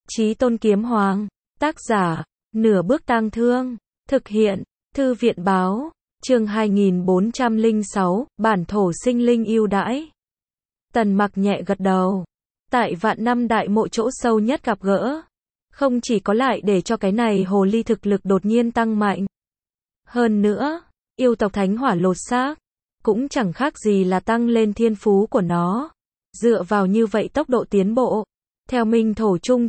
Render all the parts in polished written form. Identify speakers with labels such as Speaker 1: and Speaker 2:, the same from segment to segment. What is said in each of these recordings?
Speaker 1: Chí Tôn Kiếm Hoàng. Tác giả, Nửa Bước Tang Thương. Thực hiện, Thư viện Báo. Chương 2406, bản thổ sinh linh ưu đãi. Tần Mặc nhẹ gật đầu. Tại Vạn Năm Đại Mộ chỗ sâu nhất gặp gỡ, không chỉ có lại để cho cái này hồ ly thực lực đột nhiên tăng mạnh. Hơn nữa, yêu tộc thánh hỏa lột xác, cũng chẳng khác gì là tăng lên thiên phú của nó. Dựa vào như vậy tốc độ tiến bộ, theo Minh Thổ Trung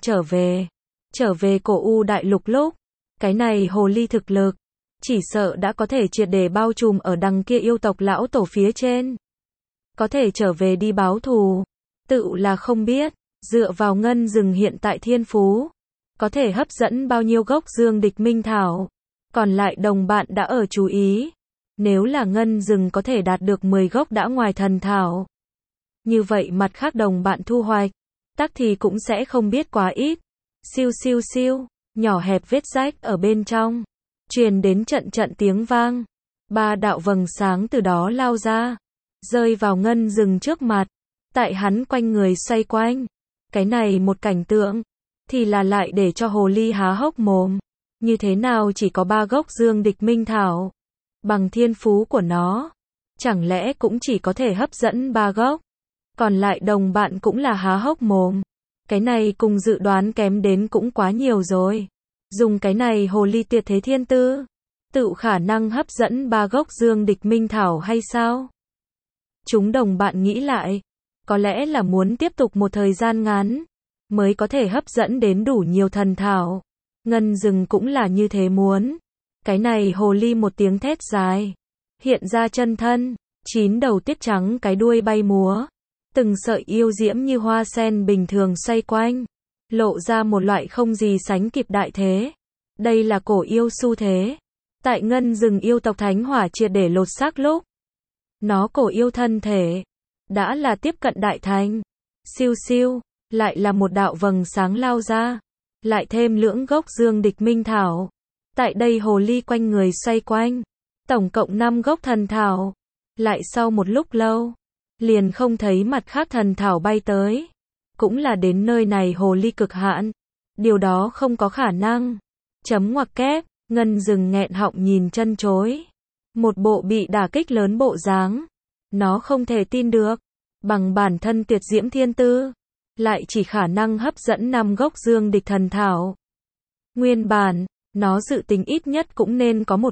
Speaker 1: trở về cổ U Đại Lục lúc, cái này hồ ly thực lực, chỉ sợ đã có thể triệt để bao trùm ở đằng kia yêu tộc lão tổ phía trên. Có thể trở về đi báo thù, tự là không biết, dựa vào ngân rừng hiện tại thiên phú, có thể hấp dẫn bao nhiêu gốc dương địch minh thảo. Còn lại đồng bạn đã ở chú ý, nếu là ngân rừng có thể đạt được 10 gốc đã ngoài thần thảo. Như vậy mặt khác đồng bạn thu hoạch, tắc thì cũng sẽ không biết quá ít. Siêu siêu siêu, nhỏ hẹp vết rách ở bên trong, truyền đến trận trận tiếng vang. 3 đạo vầng sáng từ đó lao ra, rơi vào ngân rừng trước mặt, tại hắn quanh người xoay quanh. Cái này một cảnh tượng, thì là lại để cho hồ ly há hốc mồm. Như thế nào chỉ có 3 gốc dương địch minh thảo? Bằng thiên phú của nó, chẳng lẽ cũng chỉ có thể hấp dẫn 3 gốc? Còn lại đồng bạn cũng là há hốc mồm. Cái này cùng dự đoán kém đến cũng quá nhiều rồi. Dùng cái này hồ ly tuyệt thế thiên tư, tự khả năng hấp dẫn 3 gốc dương địch minh thảo hay sao? Chúng đồng bạn nghĩ lại, có lẽ là muốn tiếp tục một thời gian ngắn, mới có thể hấp dẫn đến đủ nhiều thần thảo. Ngân rừng cũng là như thế muốn. Cái này hồ ly một tiếng thét dài, hiện ra chân thân, 9 đầu tiết trắng cái đuôi bay múa, từng sợi yêu diễm như hoa sen bình thường xoay quanh, lộ ra một loại không gì sánh kịp đại thế. Đây là cổ yêu xu thế. Tại ngân rừng yêu tộc thánh hỏa triệt để lột xác lúc, nó cổ yêu thân thể đã là tiếp cận đại thành. Siêu siêu, lại là một đạo vầng sáng lao ra, lại thêm lưỡng gốc dương địch minh thảo. Tại đây hồ ly quanh người xoay quanh, tổng cộng 5 gốc thần thảo. Lại sau một lúc lâu, liền không thấy mặt khác thần thảo bay tới. Cũng là đến nơi này hồ ly cực hạn. Điều đó không có khả năng. Chấm ngoặc kép, ngân rừng nghẹn họng nhìn chân chối. Một bộ bị đả kích lớn bộ dáng. Nó không thể tin được, bằng bản thân tuyệt diễm thiên tư, lại chỉ khả năng hấp dẫn 5 gốc dương địch thần thảo. Nguyên bản, nó dự tính ít nhất cũng nên có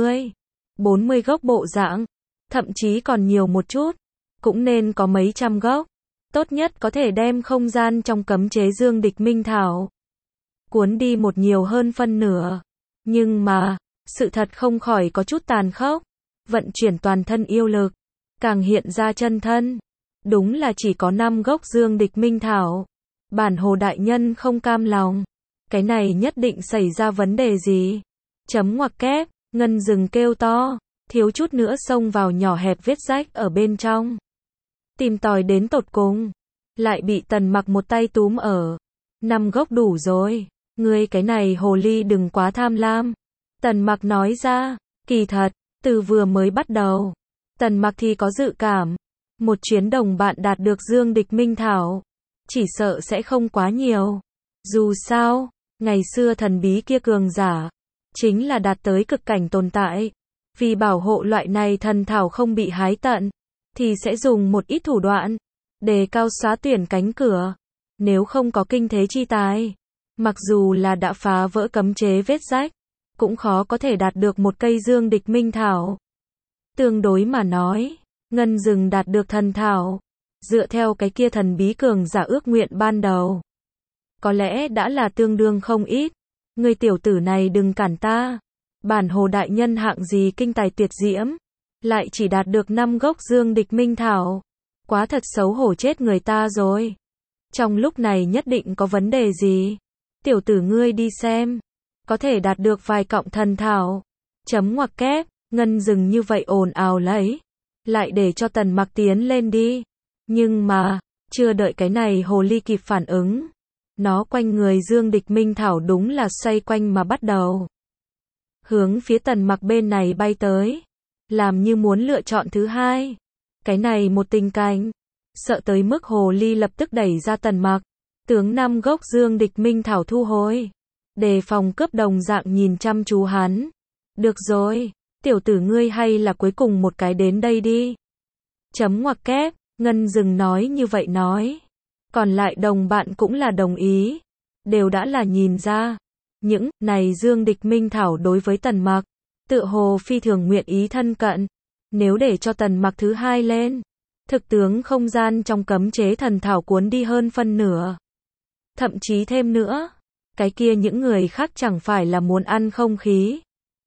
Speaker 1: 30-40 gốc bộ dạng, thậm chí còn nhiều một chút, cũng nên có mấy trăm gốc. Tốt nhất có thể đem không gian trong cấm chế dương địch minh thảo cuốn đi một nhiều hơn phân nửa. Nhưng mà, sự thật không khỏi có chút tàn khốc. Vận chuyển toàn thân yêu lực, càng hiện ra chân thân. Đúng là chỉ có 5 gốc dương địch minh thảo. Bản hồ đại nhân không cam lòng. Cái này nhất định xảy ra vấn đề gì? Chấm ngoặc kép, ngân rừng kêu to, thiếu chút nữa xông vào nhỏ hẹp vết rách ở bên trong. Tìm tòi đến tột cùng, lại bị Tần Mặc một tay túm ở. 5 gốc đủ rồi, ngươi cái này hồ ly đừng quá tham lam. Tần Mặc nói ra, kỳ thật, từ vừa mới bắt đầu, Tần Mặc thì có dự cảm, một chuyến đồng bạn đạt được dương địch minh thảo, chỉ sợ sẽ không quá nhiều. Dù sao, ngày xưa thần bí kia cường giả, chính là đạt tới cực cảnh tồn tại. Vì bảo hộ loại này thần thảo không bị hái tận, thì sẽ dùng một ít thủ đoạn, đề cao xóa tuyển cánh cửa. Nếu không có kinh thế chi tài, mặc dù là đã phá vỡ cấm chế vết rách, cũng khó có thể đạt được một cây dương địch minh thảo. Tương đối mà nói, ngân rừng đạt được thần thảo, dựa theo cái kia thần bí cường giả ước nguyện ban đầu, có lẽ đã là tương đương không ít. Người tiểu tử này đừng cản ta. Bản hồ đại nhân hạng gì kinh tài tuyệt diễm, lại chỉ đạt được 5 gốc dương địch minh thảo. Quá thật xấu hổ chết người ta rồi. Trong lúc này nhất định có vấn đề gì. Tiểu tử ngươi đi xem, có thể đạt được vài cọng thần thảo. Chấm ngoặc kép, ngân rừng như vậy ồn ào lấy, lại để cho Tần Mặc tiến lên đi. Nhưng mà, chưa đợi cái này hồ ly kịp phản ứng, nó quanh người dương địch minh thảo đúng là xoay quanh mà bắt đầu hướng phía Tần Mặc bên này bay tới, làm như muốn lựa chọn thứ hai. Cái này một tình cảnh, sợ tới mức hồ ly lập tức đẩy ra Tần Mặc, Tướng 5 gốc dương địch minh thảo thu hồi. Đề phòng cướp đồng dạng nhìn chăm chú hắn. Được rồi, tiểu tử ngươi hay là cuối cùng một cái đến đây đi. Chấm ngoặc kép, Ngân Dừng nói như vậy nói. Còn lại đồng bạn cũng là đồng ý. Đều đã là nhìn ra. Những này dương địch minh thảo đối với Tần Mặc, tựa hồ phi thường nguyện ý thân cận. Nếu để cho Tần Mặc thứ hai lên, thực tướng không gian trong cấm chế thần thảo cuốn đi hơn phân nửa. Thậm chí thêm nữa, cái kia những người khác chẳng phải là muốn ăn không khí.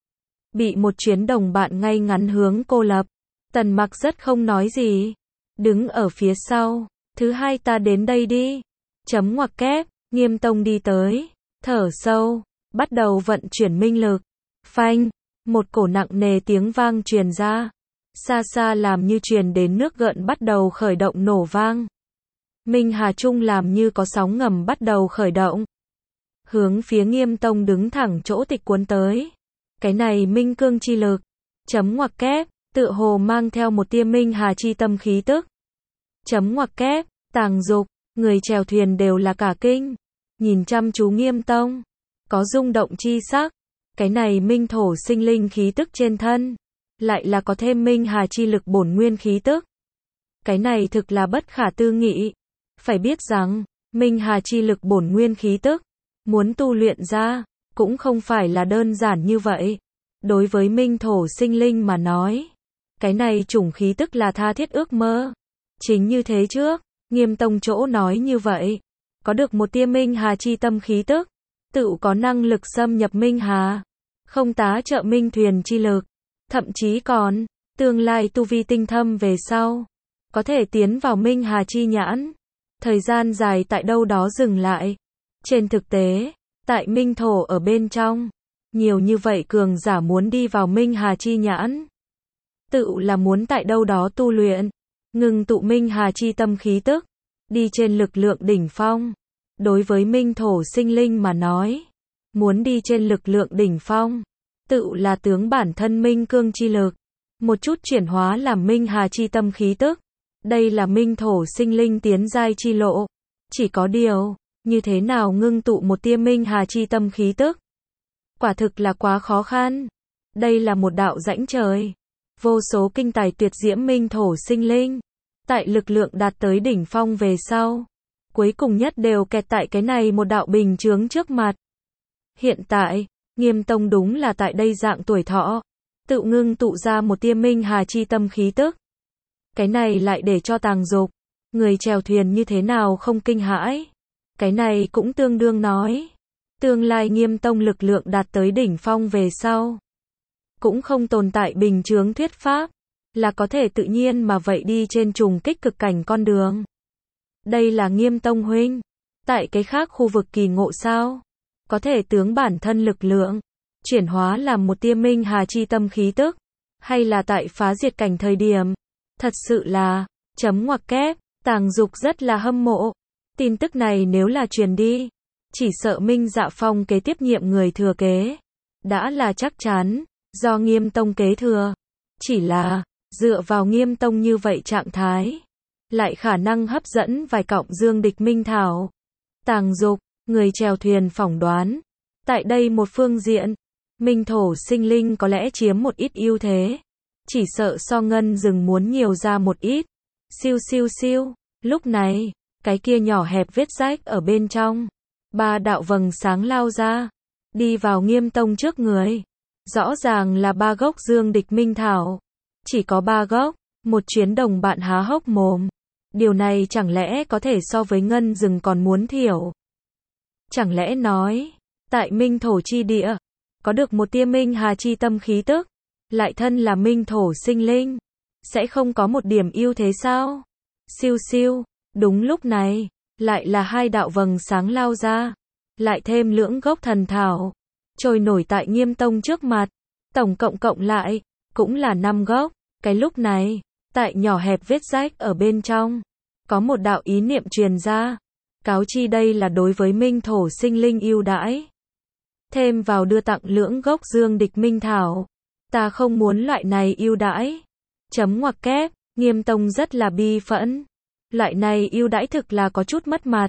Speaker 1: Bị một chuyến đồng bạn ngay ngắn hướng cô lập, Tần Mặc rất không nói gì, đứng ở phía sau. Thứ hai ta đến đây đi. Chấm ngoặc kép, Nghiêm Tông đi tới, thở sâu, bắt đầu vận chuyển minh lực. Phanh, một cổ nặng nề tiếng vang truyền ra. Xa xa làm như truyền đến nước gợn bắt đầu khởi động nổ vang. Minh Hà Trung làm như có sóng ngầm bắt đầu khởi động. Hướng phía Nghiêm Tông đứng thẳng chỗ tịch cuốn tới. Cái này minh cương chi lực. Chấm ngoặc kép, tựa hồ mang theo một tia minh hà chi tâm khí tức. Chấm ngoặc kép, Tàng Dục, người chèo thuyền đều là cả kinh. Nhìn chăm chú Nghiêm Tông. Có rung động chi sắc. Cái này minh thổ sinh linh khí tức trên thân. Lại là có thêm minh hà chi lực bổn nguyên khí tức. Cái này thực là bất khả tư nghị. Phải biết rằng, minh hà chi lực bổn nguyên khí tức, muốn tu luyện ra, cũng không phải là đơn giản như vậy. Đối với minh thổ sinh linh mà nói, cái này chủng khí tức là tha thiết ước mơ. Chính như thế trước, Nghiêm Tông chỗ nói như vậy. Có được một tia minh hà chi tâm khí tức, tự có năng lực xâm nhập minh hà. Không tá trợ minh thuyền chi lực. Thậm chí còn, tương lai tu vi tinh thâm về sau, có thể tiến vào minh hà chi nhãn. Thời gian dài tại đâu đó dừng lại. Trên thực tế, tại minh thổ ở bên trong, nhiều như vậy cường giả muốn đi vào minh hà chi nhãn. Tự là muốn tại đâu đó tu luyện, ngừng tụ minh hà chi tâm khí tức, đi trên lực lượng đỉnh phong. Đối với minh thổ sinh linh mà nói, muốn đi trên lực lượng đỉnh phong, tự là tướng bản thân minh cương chi lực, một chút chuyển hóa làm minh hà chi tâm khí tức. Đây là minh thổ sinh linh tiến giai chi lộ. Chỉ có điều, như thế nào ngưng tụ một tia minh hà chi tâm khí tức? Quả thực là quá khó khăn. Đây là một đạo rãnh trời. Vô số kinh tài tuyệt diễm minh thổ sinh linh, tại lực lượng đạt tới đỉnh phong về sau, cuối cùng nhất đều kẹt tại cái này một đạo bình chướng trước mặt. Hiện tại, Nghiêm Tông đúng là tại đây dạng tuổi thọ, tự ngưng tụ ra một tia minh hà chi tâm khí tức. Cái này lại để cho Tàng Dục, người chèo thuyền như thế nào không kinh hãi. Cái này cũng tương đương nói, tương lai Nghiêm Tông lực lượng đạt tới đỉnh phong về sau, cũng không tồn tại bình chướng thuyết pháp, là có thể tự nhiên mà vậy đi trên trùng kích cực cảnh con đường. Đây là Nghiêm Tông huynh, tại cái khác khu vực kỳ ngộ sao? Có thể tướng bản thân lực lượng, chuyển hóa làm một tia minh hà chi tâm khí tức, hay là tại phá diệt cảnh thời điểm? Thật sự là, chấm ngoặc kép, Tàng Dục rất là hâm mộ. Tin tức này nếu là truyền đi, chỉ sợ Minh Dạ Phong kế tiếp nhiệm người thừa kế, đã là chắc chắn, do Nghiêm Tông kế thừa. Chỉ là, dựa vào Nghiêm Tông như vậy trạng thái, lại khả năng hấp dẫn vài cọng dương địch minh thảo. Tàng Dục, người chèo thuyền phỏng đoán, tại đây một phương diện, minh thổ sinh linh có lẽ chiếm một ít ưu thế. Chỉ sợ so Ngân Dừng muốn nhiều ra một ít. Siêu siêu siêu, lúc này, cái kia nhỏ hẹp vết rách ở bên trong. 3 đạo vầng sáng lao ra, đi vào Nghiêm Tông trước người. Rõ ràng là 3 gốc dương địch minh thảo. Chỉ có 3 gốc, một chuyến đồng bạn há hốc mồm. Điều này chẳng lẽ có thể so với Ngân Dừng còn muốn thiểu? Chẳng lẽ nói, tại minh thổ chi địa, có được một tia minh hà chi tâm khí tức, lại thân là minh thổ sinh linh, sẽ không có một điểm ưu thế sao? Siêu siêu, đúng lúc này, lại là 2 đạo vầng sáng lao ra, lại thêm lưỡng gốc thần thảo, trôi nổi tại Nghiêm Tông trước mặt, tổng cộng lại, cũng là 5 gốc. Cái lúc này, tại nhỏ hẹp vết rách ở bên trong, có một đạo ý niệm truyền ra, cáo chi đây là đối với minh thổ sinh linh ưu đãi. Thêm vào đưa tặng lưỡng gốc dương địch minh thảo. Ta không muốn loại này ưu đãi. Chấm ngoặc kép, Nghiêm Tông rất là bi phẫn. Loại này ưu đãi thực là có chút mất mặt.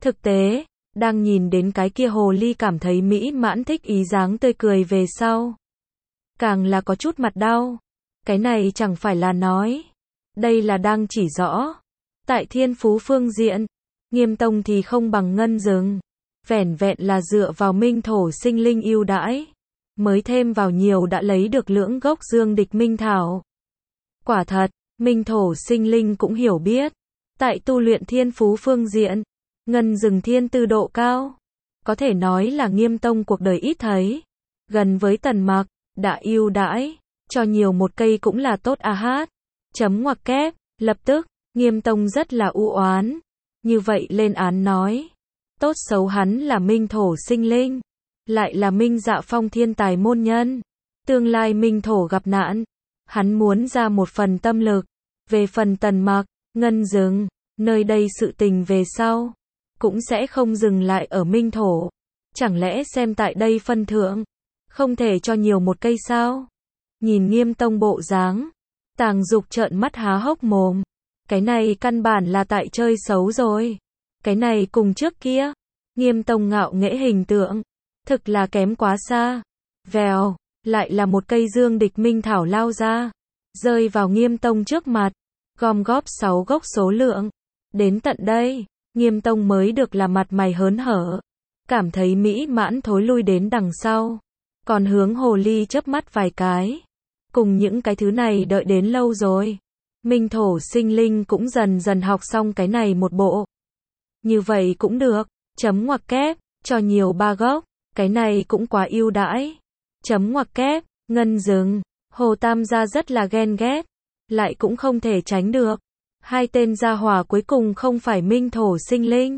Speaker 1: Thực tế, đang nhìn đến cái kia hồ ly cảm thấy mỹ mãn thích ý dáng tươi cười về sau. Càng là có chút mặt đau. Cái này chẳng phải là nói. Đây là đang chỉ rõ. Tại thiên phú phương diện, Nghiêm Tông thì không bằng Ngân Dừng. Vẻn vẹn là dựa vào minh thổ sinh linh ưu đãi. Mới thêm vào nhiều đã lấy được lưỡng gốc dương địch minh thảo. Quả thật, minh thổ sinh linh cũng hiểu biết. Tại tu luyện thiên phú phương diện, Ngân Dừng thiên tư độ cao. Có thể nói là Nghiêm Tông cuộc đời ít thấy. Gần với Tần Mặc, đã ưu đãi. Cho nhiều một cây cũng là tốt a hát. Chấm ngoặc kép, lập tức, Nghiêm Tông rất là u oán. Như vậy lên án nói. Tốt xấu hắn là minh thổ sinh linh. Lại là minh dạ phong thiên tài môn nhân. Tương lai minh thổ gặp nạn. Hắn muốn ra một phần tâm lực. Về phần Tần Mặc, Ngân Dừng, nơi đây sự tình về sau. Cũng sẽ không dừng lại ở minh thổ. Chẳng lẽ xem tại đây phân thượng. Không thể cho nhiều một cây sao? Nhìn Nghiêm Tông bộ dáng. Tàng Dục trợn mắt há hốc mồm. Cái này căn bản là tại chơi xấu rồi. Cái này cùng trước kia. Nghiêm Tông ngạo nghễ hình tượng. Thực là kém quá xa. Vèo, lại là một cây dương địch minh thảo lao ra. Rơi vào Nghiêm Tông trước mặt. Gom góp 6 gốc số lượng. Đến tận đây, Nghiêm Tông mới được là mặt mày hớn hở. Cảm thấy mỹ mãn thối lui đến đằng sau. Còn hướng hồ ly chớp mắt vài cái. Cùng những cái thứ này đợi đến lâu rồi. Minh thổ sinh linh cũng dần dần học xong cái này một bộ. Như vậy cũng được. Chấm ngoặc kép, cho nhiều 3 gốc. Cái này cũng quá ưu đãi. Chấm ngoặc kép, Ngân Dừng. Hồ Tam gia rất là ghen ghét. Lại cũng không thể tránh được. Hai tên gia hỏa cuối cùng không phải minh thổ sinh linh.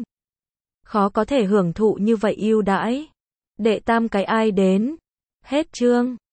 Speaker 1: Khó có thể hưởng thụ như vậy ưu đãi. Đệ tam cái ai đến. Hết chương.